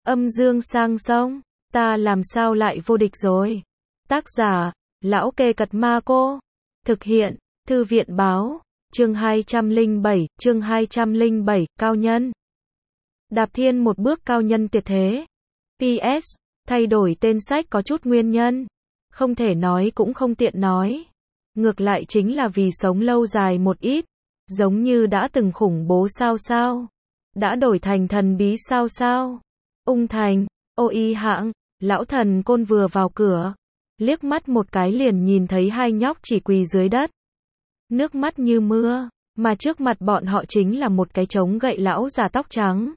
Âm dương sang sông, ta làm sao lại vô địch rồi. Tác giả, Lão Kê Cật Ma Cô. Thực hiện, Thư viện báo, chương 207, cao nhân. Đạp thiên một bước cao nhân tuyệt thế. PS, thay đổi tên sách có chút nguyên nhân. Không thể nói cũng không tiện nói. Ngược lại chính là vì sống lâu dài một ít. Giống như đã từng khủng bố sao. Đã đổi thành thần bí sao. Ung thành, y hạng, lão thần côn vừa vào cửa. Liếc mắt một cái liền nhìn thấy hai nhóc chỉ quỳ dưới đất. Nước mắt như mưa, mà trước mặt bọn họ chính là một cái trống gậy lão già tóc trắng.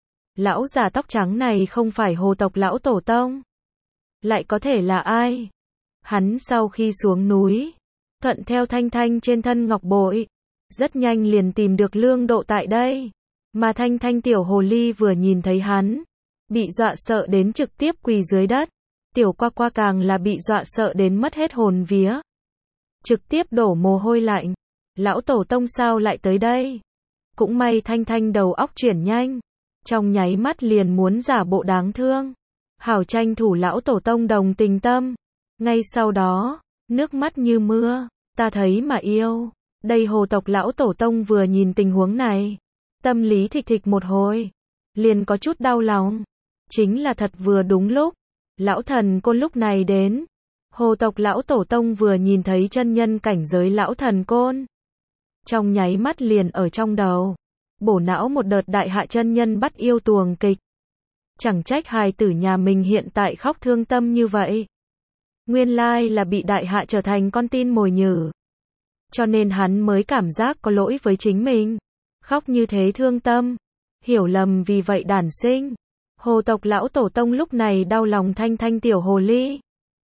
Lão già tóc trắng này không phải Hồ tộc lão tổ tông. Lại có thể là ai? Hắn sau khi xuống núi, thuận theo Thanh Thanh trên thân ngọc bội, rất nhanh liền tìm được Lương Độ tại đây. Mà Thanh Thanh tiểu hồ ly vừa nhìn thấy hắn, bị dọa sợ đến trực tiếp quỳ dưới đất. Tiểu Qua Qua càng là bị dọa sợ đến mất hết hồn vía. Trực tiếp đổ mồ hôi lạnh. Lão tổ tông sao lại tới đây? Cũng may Thanh Thanh đầu óc chuyển nhanh. Trong nháy mắt liền muốn giả bộ đáng thương. Hảo tranh thủ lão tổ tông đồng tình tâm. Ngay sau đó, nước mắt như mưa, ta thấy mà yêu. Đây Hồ tộc lão tổ tông vừa nhìn tình huống này. Tâm lý thịch một hồi. Liền có chút đau lòng. Chính là thật vừa đúng lúc. Lão thần côn lúc này đến. Hồ tộc lão tổ tông vừa nhìn thấy chân nhân cảnh giới lão thần côn. Trong nháy mắt liền ở trong đầu. Bổ não một đợt đại hạ chân nhân bắt yêu tuồng kịch. Chẳng trách hài tử nhà mình hiện tại khóc thương tâm như vậy. Nguyên lai là bị đại hạ trở thành con tin mồi nhử. Cho nên hắn mới cảm giác có lỗi với chính mình. Khóc như thế thương tâm. Hiểu lầm vì vậy đản sinh. Hồ tộc lão tổ tông lúc này đau lòng Thanh Thanh tiểu hồ ly.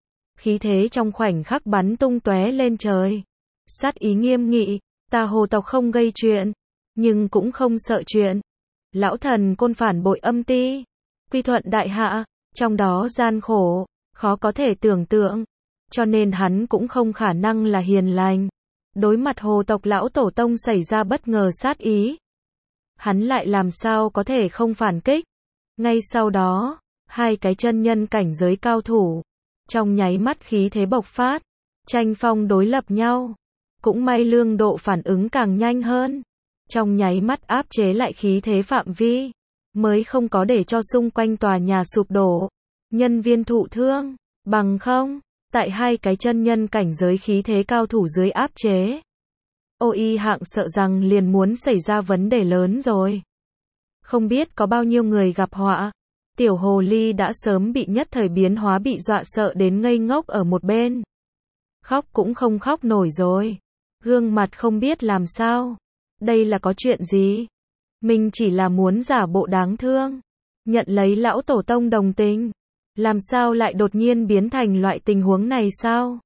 Khí thế trong khoảnh khắc bắn tung tóe lên trời. Sát ý nghiêm nghị, ta Hồ tộc không gây chuyện, nhưng cũng không sợ chuyện. Lão thần côn phản bội âm ti, quy thuận đại hạ, trong đó gian khổ, khó có thể tưởng tượng. Cho nên hắn cũng không khả năng là hiền lành. Đối mặt Hồ tộc lão tổ tông xảy ra bất ngờ sát ý. Hắn lại làm sao có thể không phản kích. Ngay sau đó, hai cái chân nhân cảnh giới cao thủ, trong nháy mắt khí thế bộc phát, tranh phong đối lập nhau. Cũng may Lương Độ phản ứng càng nhanh hơn, trong nháy mắt áp chế lại khí thế phạm vi, mới không có để cho xung quanh tòa nhà sụp đổ, nhân viên thụ thương, bằng không, tại hai cái chân nhân cảnh giới khí thế cao thủ dưới áp chế. Y hạng sợ rằng liền muốn xảy ra vấn đề lớn rồi. Không biết có bao nhiêu người gặp họa. Tiểu hồ ly đã sớm bị nhất thời biến hóa bị dọa sợ đến ngây ngốc ở một bên. Khóc cũng không khóc nổi rồi. Gương mặt không biết làm sao. Đây là có chuyện gì? Mình chỉ là muốn giả bộ đáng thương. Nhận lấy lão tổ tông đồng tình. Làm sao lại đột nhiên biến thành loại tình huống này sao?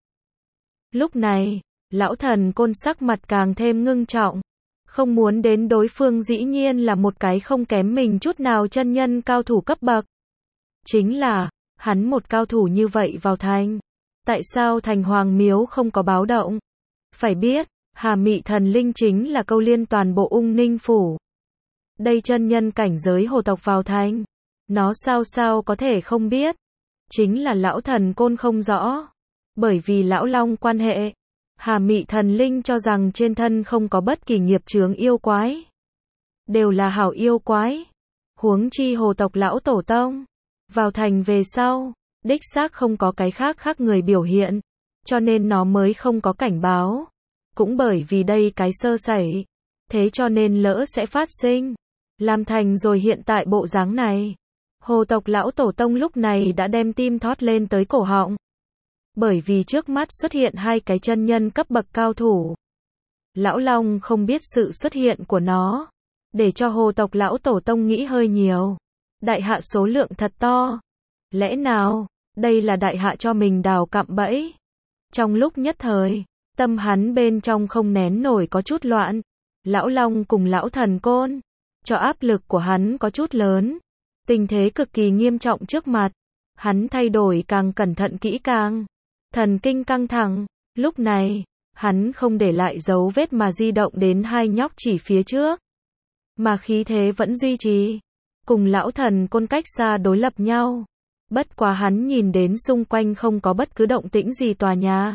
Lúc này, lão thần côn sắc mặt càng thêm ngưng trọng. Không muốn đến đối phương dĩ nhiên là một cái không kém mình chút nào chân nhân cao thủ cấp bậc. Chính là, hắn một cao thủ như vậy vào thành. Tại sao thành Hoàng Miếu không có báo động? Phải biết, Hà Mị thần linh chính là câu liên toàn bộ Ung Ninh phủ. Đây chân nhân cảnh giới Hồ tộc vào thành. Nó sao có thể không biết? Chính là lão thần côn không rõ. Bởi vì lão long quan hệ. Hà Mị thần linh cho rằng trên thân không có bất kỳ nghiệp chướng yêu quái. Đều là hảo yêu quái. Huống chi Hồ tộc lão tổ tông. Vào thành về sau, đích xác không có cái khác người biểu hiện. Cho nên nó mới không có cảnh báo. Cũng bởi vì đây cái sơ sẩy. Thế cho nên lỡ sẽ phát sinh. Làm thành rồi hiện tại bộ dáng này. Hồ tộc lão tổ tông lúc này đã đem tim thót lên tới cổ họng. Bởi vì trước mắt xuất hiện hai cái chân nhân cấp bậc cao thủ. Lão Long không biết sự xuất hiện của nó. Để cho Hồ tộc lão tổ tông nghĩ hơi nhiều. Đại hạ số lượng thật to. Lẽ nào, đây là đại hạ cho mình đào cạm bẫy? Trong lúc nhất thời, tâm hắn bên trong không nén nổi có chút loạn. Lão Long cùng lão thần côn, cho áp lực của hắn có chút lớn. Tình thế cực kỳ nghiêm trọng trước mặt. Hắn thay đổi càng cẩn thận kỹ càng. Thần kinh căng thẳng. Lúc này, hắn không để lại dấu vết mà di động đến hai nhóc chỉ phía trước. Mà khí thế vẫn duy trì. cùng lão thần côn cách xa đối lập nhau. Bất quá hắn nhìn đến xung quanh không có bất cứ động tĩnh gì tòa nhà.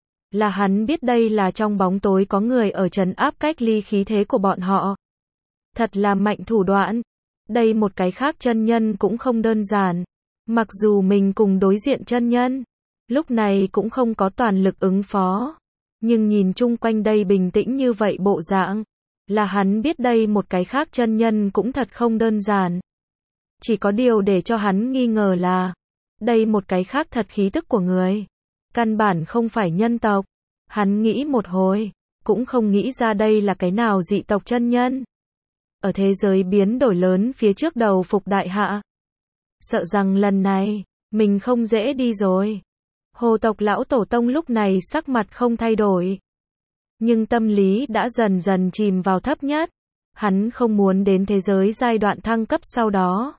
Là hắn biết đây là trong bóng tối có người ở trấn áp cách ly khí thế của bọn họ. Thật là mạnh thủ đoạn. Đây một cái khác chân nhân cũng không đơn giản. Mặc dù mình cùng đối diện chân nhân, lúc này cũng không có toàn lực ứng phó. Nhưng nhìn chung quanh đây bình tĩnh như vậy bộ dạng, là hắn biết đây một cái khác chân nhân cũng thật không đơn giản. Chỉ có điều để cho hắn nghi ngờ là, đây một cái khác thật khí tức của người. Căn bản không phải nhân tộc. Hắn nghĩ một hồi, cũng không nghĩ ra đây là cái nào dị tộc chân nhân. Ở thế giới biến đổi lớn phía trước đầu phục đại hạ. Sợ rằng lần này, mình không dễ đi rồi. Hồ tộc lão tổ tông lúc này sắc mặt không thay đổi. Nhưng tâm lý đã dần dần chìm vào thấp nhất. Hắn không muốn đến thế giới giai đoạn thăng cấp sau đó.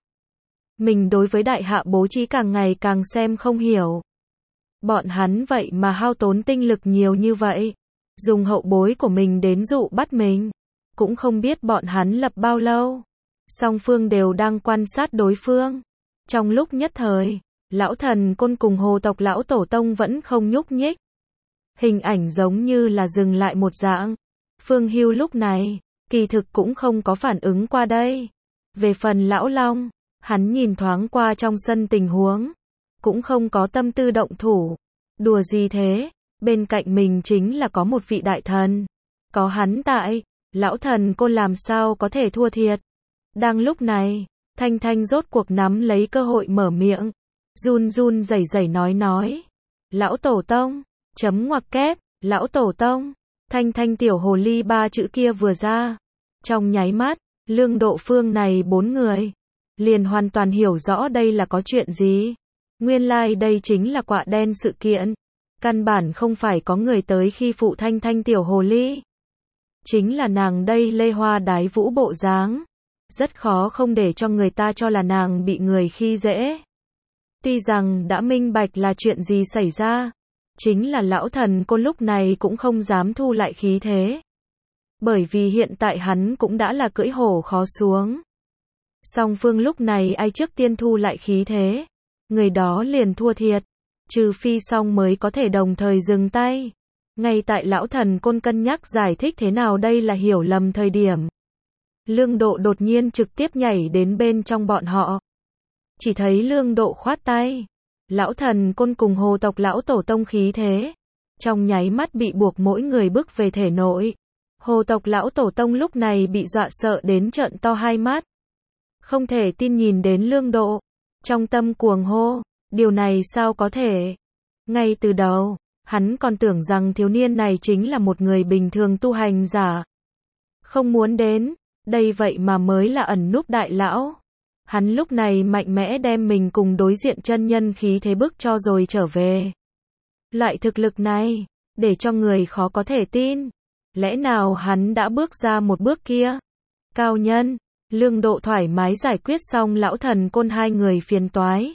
Mình đối với đại hạ bố trí càng ngày càng xem không hiểu. Bọn hắn vậy mà hao tốn tinh lực nhiều như vậy. Dùng hậu bối của mình đến dụ bắt mình. Cũng không biết bọn hắn lập bao lâu. Song phương đều đang quan sát đối phương. Trong lúc nhất thời, lão thần côn cùng hồ tộc lão tổ tông vẫn không nhúc nhích. Hình ảnh giống như là dừng lại một dạng. Phương Hưu lúc này, kỳ thực cũng không có phản ứng qua đây. Về phần lão Long, hắn nhìn thoáng qua trong sân tình huống. Cũng không có tâm tư động thủ. Đùa gì thế, bên cạnh mình chính là có một vị đại thần. Có hắn tại, lão thần côn làm sao có thể thua thiệt. Đang lúc này, Thanh Thanh rốt cuộc nắm lấy cơ hội mở miệng. Run run rẩy rẩy nói. Lão tổ tông, chấm ngoặc kép, lão tổ tông. Thanh Thanh tiểu hồ ly ba chữ kia vừa ra. Trong nháy mắt, Lương Độ Phương này 4 người. Liền hoàn toàn hiểu rõ đây là có chuyện gì. Nguyên lai đây chính là quạ đen sự kiện. Căn bản không phải có người tới khi phụ Thanh Thanh tiểu hồ ly. Chính là nàng đây lê hoa đái vũ bộ dáng. Rất khó không để cho người ta cho là nàng bị người khi dễ. Tuy rằng đã minh bạch là chuyện gì xảy ra. Chính là lão thần côn lúc này cũng không dám thu lại khí thế. Bởi vì hiện tại hắn cũng đã là cưỡi hổ khó xuống. Song phương lúc này ai trước tiên thu lại khí thế. Người đó liền thua thiệt. Trừ phi xong mới có thể đồng thời dừng tay. Ngay tại lão thần côn cân nhắc giải thích thế nào đây là hiểu lầm thời điểm. Lương Độ đột nhiên trực tiếp nhảy đến bên trong bọn họ. Chỉ thấy Lương Độ khoát tay. Lão thần côn cùng hồ tộc lão tổ tông khí thế. Trong nháy mắt bị buộc mỗi người bước về thể nội. Hồ tộc lão tổ tông lúc này bị dọa sợ đến trợn to hai mắt. Không thể tin nhìn đến Lương Độ. Trong tâm cuồng hô. Điều này sao có thể? Ngay từ đầu, hắn còn tưởng rằng thiếu niên này chính là một người bình thường tu hành giả. Không muốn đến. Đây vậy mà mới là ẩn núp đại lão. Hắn lúc này mạnh mẽ đem mình cùng đối diện chân nhân khí thế bức cho rồi trở về. Loại thực lực này, để cho người khó có thể tin. Lẽ nào hắn đã bước ra một bước kia? Cao nhân, Lương Độ thoải mái giải quyết xong lão thần côn hai người phiền toái.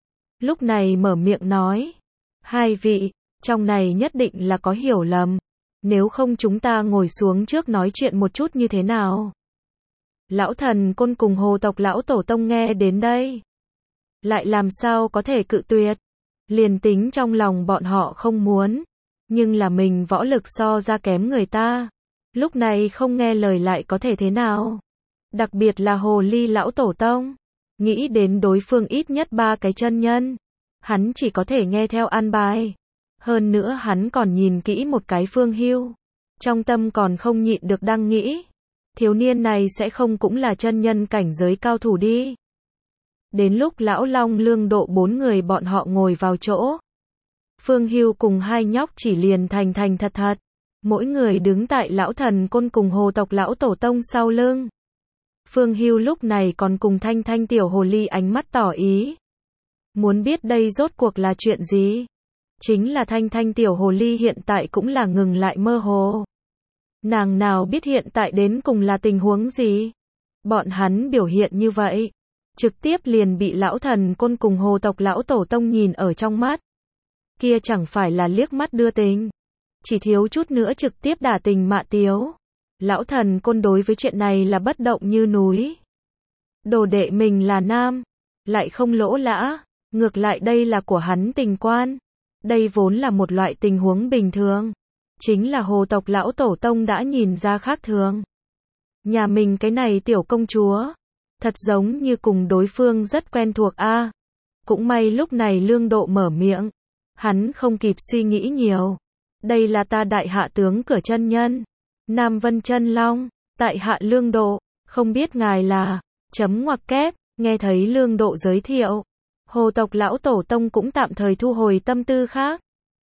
Lúc này mở miệng nói. Hai vị, trong này nhất định là có hiểu lầm. Nếu không chúng ta ngồi xuống trước nói chuyện một chút như thế nào? Lão thần côn cùng hồ tộc lão tổ tông nghe đến đây. Lại làm sao có thể cự tuyệt. Liền tính trong lòng bọn họ không muốn. Nhưng là mình võ lực so ra kém người ta. Lúc này không nghe lời lại có thể thế nào. Đặc biệt là hồ ly lão tổ tông. Nghĩ đến đối phương ít nhất 3 cái chân nhân. Hắn chỉ có thể nghe theo an bài. Hơn nữa hắn còn nhìn kỹ một cái Phương Hưu. Trong tâm còn không nhịn được đang nghĩ. Thiếu niên này sẽ không cũng là chân nhân cảnh giới cao thủ đi. Đến lúc lão Long Lương Độ 4 người bọn họ ngồi vào chỗ. Phương Hưu cùng hai nhóc chỉ liền thành thật. Mỗi người đứng tại lão thần côn cùng hồ tộc lão tổ tông sau lưng. Phương Hưu lúc này còn cùng Thanh Thanh tiểu hồ ly ánh mắt tỏ ý. Muốn biết đây rốt cuộc là chuyện gì? Chính là Thanh Thanh tiểu hồ ly hiện tại cũng là ngừng lại mơ hồ. Nàng nào biết hiện tại đến cùng là tình huống gì? Bọn hắn biểu hiện như vậy. Trực tiếp liền bị lão thần côn cùng hồ tộc lão tổ tông nhìn ở trong mắt. Kia chẳng phải là liếc mắt đưa tình. Chỉ thiếu chút nữa trực tiếp đả tình mạ tiếu. Lão thần côn đối với chuyện này là bất động như núi. Đồ đệ mình là nam, lại không lỗ lã, ngược lại đây là của hắn tình quan. Đây vốn là một loại tình huống bình thường. Chính là Hồ tộc lão tổ tông đã nhìn ra khác thường. Nhà mình cái này tiểu công chúa, thật giống như cùng đối phương rất quen thuộc a. Cũng may lúc này Lương Độ mở miệng, hắn không kịp suy nghĩ nhiều. Đây là ta đại hạ tướng cửa chân nhân, Nam Vân Chân Long, tại hạ Lương Độ, không biết ngài là, chấm ngoặc kép, nghe thấy Lương Độ giới thiệu. Hồ tộc lão tổ tông cũng tạm thời thu hồi tâm tư khác.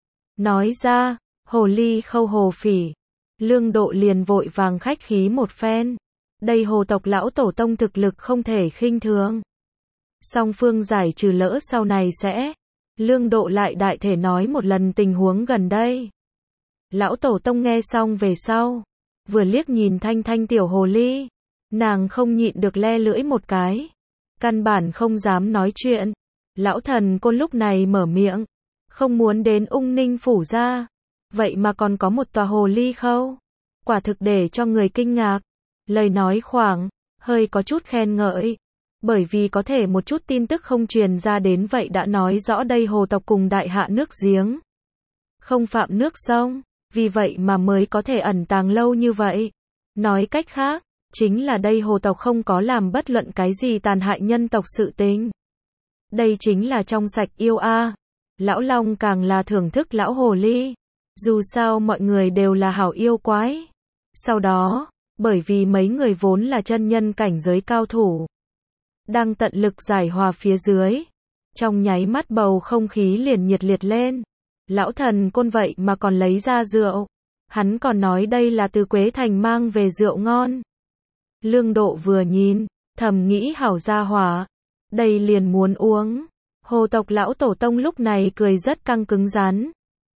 Nói ra, hồ ly khâu hồ phỉ. Lương Độ liền vội vàng khách khí một phen. Đây hồ tộc lão tổ tông thực lực không thể khinh thường. Song phương giải trừ lỡ sau này sẽ. Lương Độ lại đại thể nói một lần tình huống gần đây. Lão tổ tông nghe xong về sau. Vừa liếc nhìn Thanh Thanh tiểu hồ ly. Nàng không nhịn được le lưỡi một cái. Căn bản không dám nói chuyện. Lão thần côn lúc này mở miệng. Không muốn đến Ung Ninh phủ ra. Vậy mà còn có một tòa hồ ly khâu. Quả thực để cho người kinh ngạc. Lời nói khoảng, hơi có chút khen ngợi. Bởi vì có thể một chút tin tức không truyền ra đến vậy đã nói rõ đây hồ tộc cùng đại hạ nước giếng. Không phạm nước sông. Vì vậy mà mới có thể ẩn tàng lâu như vậy. Nói cách khác, chính là đây hồ tộc không có làm bất luận cái gì tàn hại nhân tộc sự tình. Đây chính là trong sạch yêu a. Lão Long càng là thưởng thức lão hồ ly. Dù sao mọi người đều là hảo yêu quái. Sau đó, bởi vì mấy người vốn là chân nhân cảnh giới cao thủ, đang tận lực giải hòa phía dưới. Trong nháy mắt bầu không khí liền nhiệt liệt lên. Lão thần côn vậy mà còn lấy ra rượu. Hắn còn nói đây là từ Quế Thành mang về rượu ngon. Lương Độ vừa nhìn, thầm nghĩ hảo gia hỏa. Đây liền muốn uống. Hồ tộc lão tổ tông lúc này cười rất căng cứng rắn.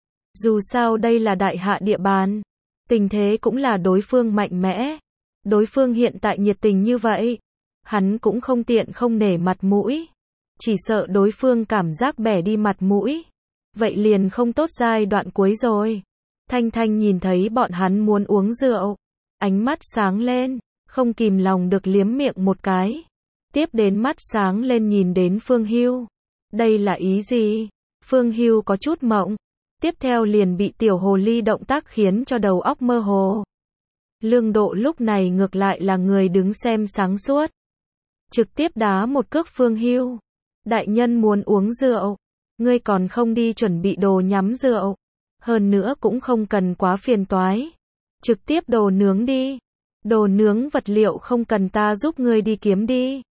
Dù sao đây là đại hạ địa bàn. Tình thế cũng là đối phương mạnh mẽ. Đối phương hiện tại nhiệt tình như vậy. Hắn cũng không tiện không nể mặt mũi. Chỉ sợ đối phương cảm giác bẻ đi mặt mũi. Vậy liền không tốt giai đoạn cuối rồi. Thanh Thanh nhìn thấy bọn hắn muốn uống rượu. Ánh mắt sáng lên. Không kìm lòng được liếm miệng một cái. Tiếp đến mắt sáng lên nhìn đến Phương Hưu. Đây là ý gì? Phương Hưu có chút mộng. Tiếp theo liền bị tiểu hồ ly động tác khiến cho đầu óc mơ hồ. Lương Độ lúc này ngược lại là người đứng xem sáng suốt. Trực tiếp đá một cước Phương Hưu. Đại nhân muốn uống rượu. Ngươi còn không đi chuẩn bị đồ nhắm rượu. Hơn nữa cũng không cần quá phiền toái. Trực tiếp đồ nướng đi. Đồ nướng vật liệu không cần ta giúp ngươi đi kiếm đi.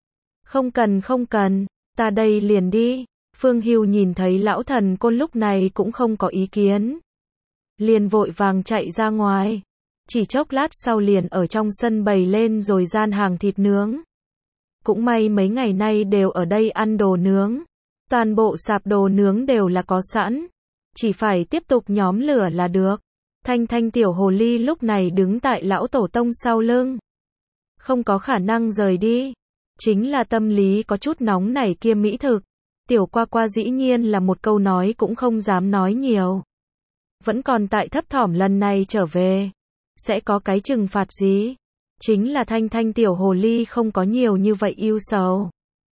Không cần, ta đây liền đi. Phương Hưu nhìn thấy lão thần côn lúc này cũng không có ý kiến. Liền vội vàng chạy ra ngoài. Chỉ chốc lát sau liền ở trong sân bày lên rồi gian hàng thịt nướng. Cũng may mấy ngày nay đều ở đây ăn đồ nướng. Toàn bộ sạp đồ nướng đều là có sẵn. Chỉ phải tiếp tục nhóm lửa là được. Thanh Thanh tiểu hồ ly lúc này đứng tại lão tổ tông sau lưng. Không có khả năng rời đi. Chính là tâm lý có chút nóng nảy kia mỹ thực. Tiểu qua qua dĩ nhiên là một câu nói cũng không dám nói nhiều. Vẫn còn tại thấp thỏm lần này trở về. Sẽ có cái trừng phạt gì? Chính là Thanh Thanh tiểu hồ ly không có nhiều như vậy yêu sầu.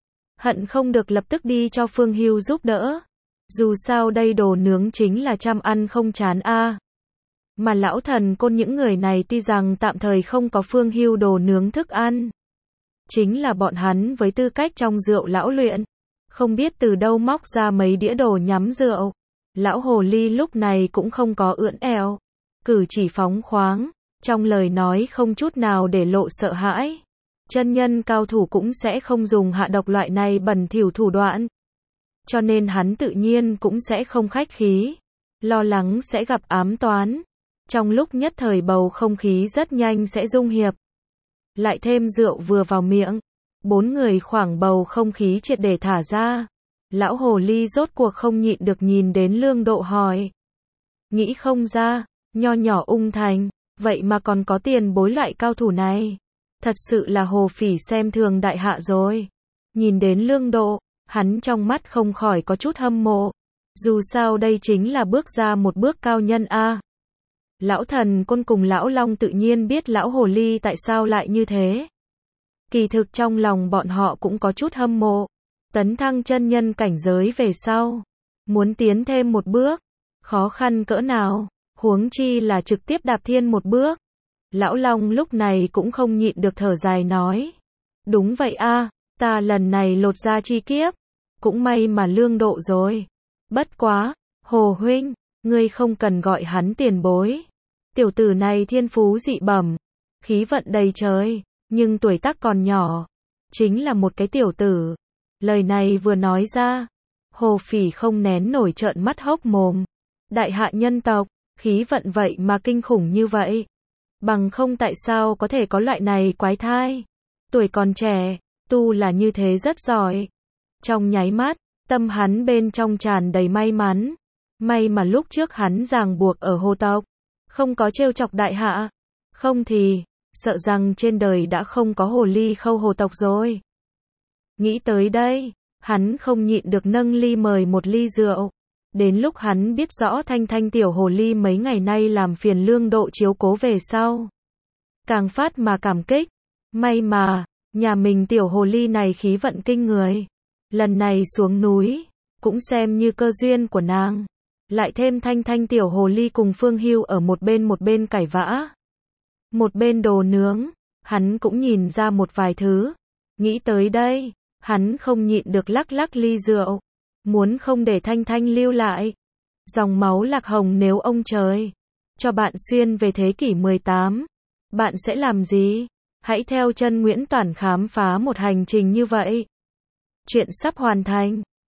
Hận không được lập tức đi cho Phương Hưu giúp đỡ. Dù sao đây đồ nướng chính là trăm ăn không chán a. Mà lão thần côn những người này tuy rằng tạm thời không có Phương Hưu đồ nướng thức ăn. Chính là bọn hắn với tư cách trong rượu lão luyện. Không biết từ đâu móc ra mấy đĩa đồ nhắm rượu. Lão hồ ly lúc này cũng không có ưỡn eo. Cử chỉ phóng khoáng. Trong lời nói không chút nào để lộ sợ hãi. Chân nhân cao thủ cũng sẽ không dùng hạ độc loại này bẩn thỉu thủ đoạn. Cho nên hắn tự nhiên cũng sẽ không khách khí. Lo lắng sẽ gặp ám toán. Trong lúc nhất thời bầu không khí rất nhanh sẽ dung hiệp. Lại thêm rượu vừa vào miệng. Bốn người khoảng bầu không khí triệt để thả ra. Lão hồ ly rốt cuộc không nhịn được nhìn đến Lương Độ hỏi. Nghĩ không ra, nho nhỏ Ung Thành, vậy mà còn có tiền bối loại cao thủ này. Thật sự là hồ phỉ xem thường đại hạ rồi. Nhìn đến Lương Độ, hắn trong mắt không khỏi có chút hâm mộ. Dù sao đây chính là bước ra một bước cao nhân a. Lão thần côn cùng lão long tự nhiên biết lão hồ ly tại sao lại như thế. Kỳ thực trong lòng bọn họ cũng có chút hâm mộ. Tấn thăng chân nhân cảnh giới về sau, muốn tiến thêm một bước, khó khăn cỡ nào, huống chi là trực tiếp đạp thiên một bước. Lão Long lúc này cũng không nhịn được thở dài nói. Đúng vậy a, ta lần này lột ra chi kiếp, cũng may mà lương độ rồi. Bất quá, Hồ huynh, ngươi không cần gọi hắn tiền bối. Tiểu tử này thiên phú dị bẩm, khí vận đầy trời, nhưng tuổi tác còn nhỏ, chính là một cái tiểu tử. Lời này vừa nói ra, Hồ Phỉ không nén nổi trợn mắt hốc mồm. Đại hạ nhân tộc, khí vận vậy mà kinh khủng như vậy. Bằng không tại sao có thể có loại này quái thai. Tuổi còn trẻ, tu là như thế rất giỏi. Trong nháy mắt, tâm hắn bên trong tràn đầy may mắn. May mà lúc trước hắn ràng buộc ở hồ tộc, không có trêu chọc đại hạ. Không thì, sợ rằng trên đời đã không có hồ ly khâu hồ tộc rồi. Nghĩ tới đây, hắn không nhịn được nâng ly mời một ly rượu. Đến lúc hắn biết rõ Thanh Thanh tiểu hồ ly mấy ngày nay làm phiền lương độ chiếu cố về sau, càng phát mà cảm kích. May mà, nhà mình tiểu hồ ly này khí vận kinh người. Lần này xuống núi, cũng xem như cơ duyên của nàng. Lại thêm Thanh Thanh tiểu hồ ly cùng Phương Hưu ở một bên cãi vã, một bên đồ nướng, hắn cũng nhìn ra một vài thứ. Nghĩ tới đây, hắn không nhịn được lắc lắc ly rượu, muốn không để Thanh Thanh lưu lại. Dòng máu lạc hồng nếu ông trời cho bạn xuyên về thế kỷ 18, bạn sẽ làm gì? Hãy theo chân Nguyễn Toản khám phá một hành trình như vậy. Chuyện sắp hoàn thành.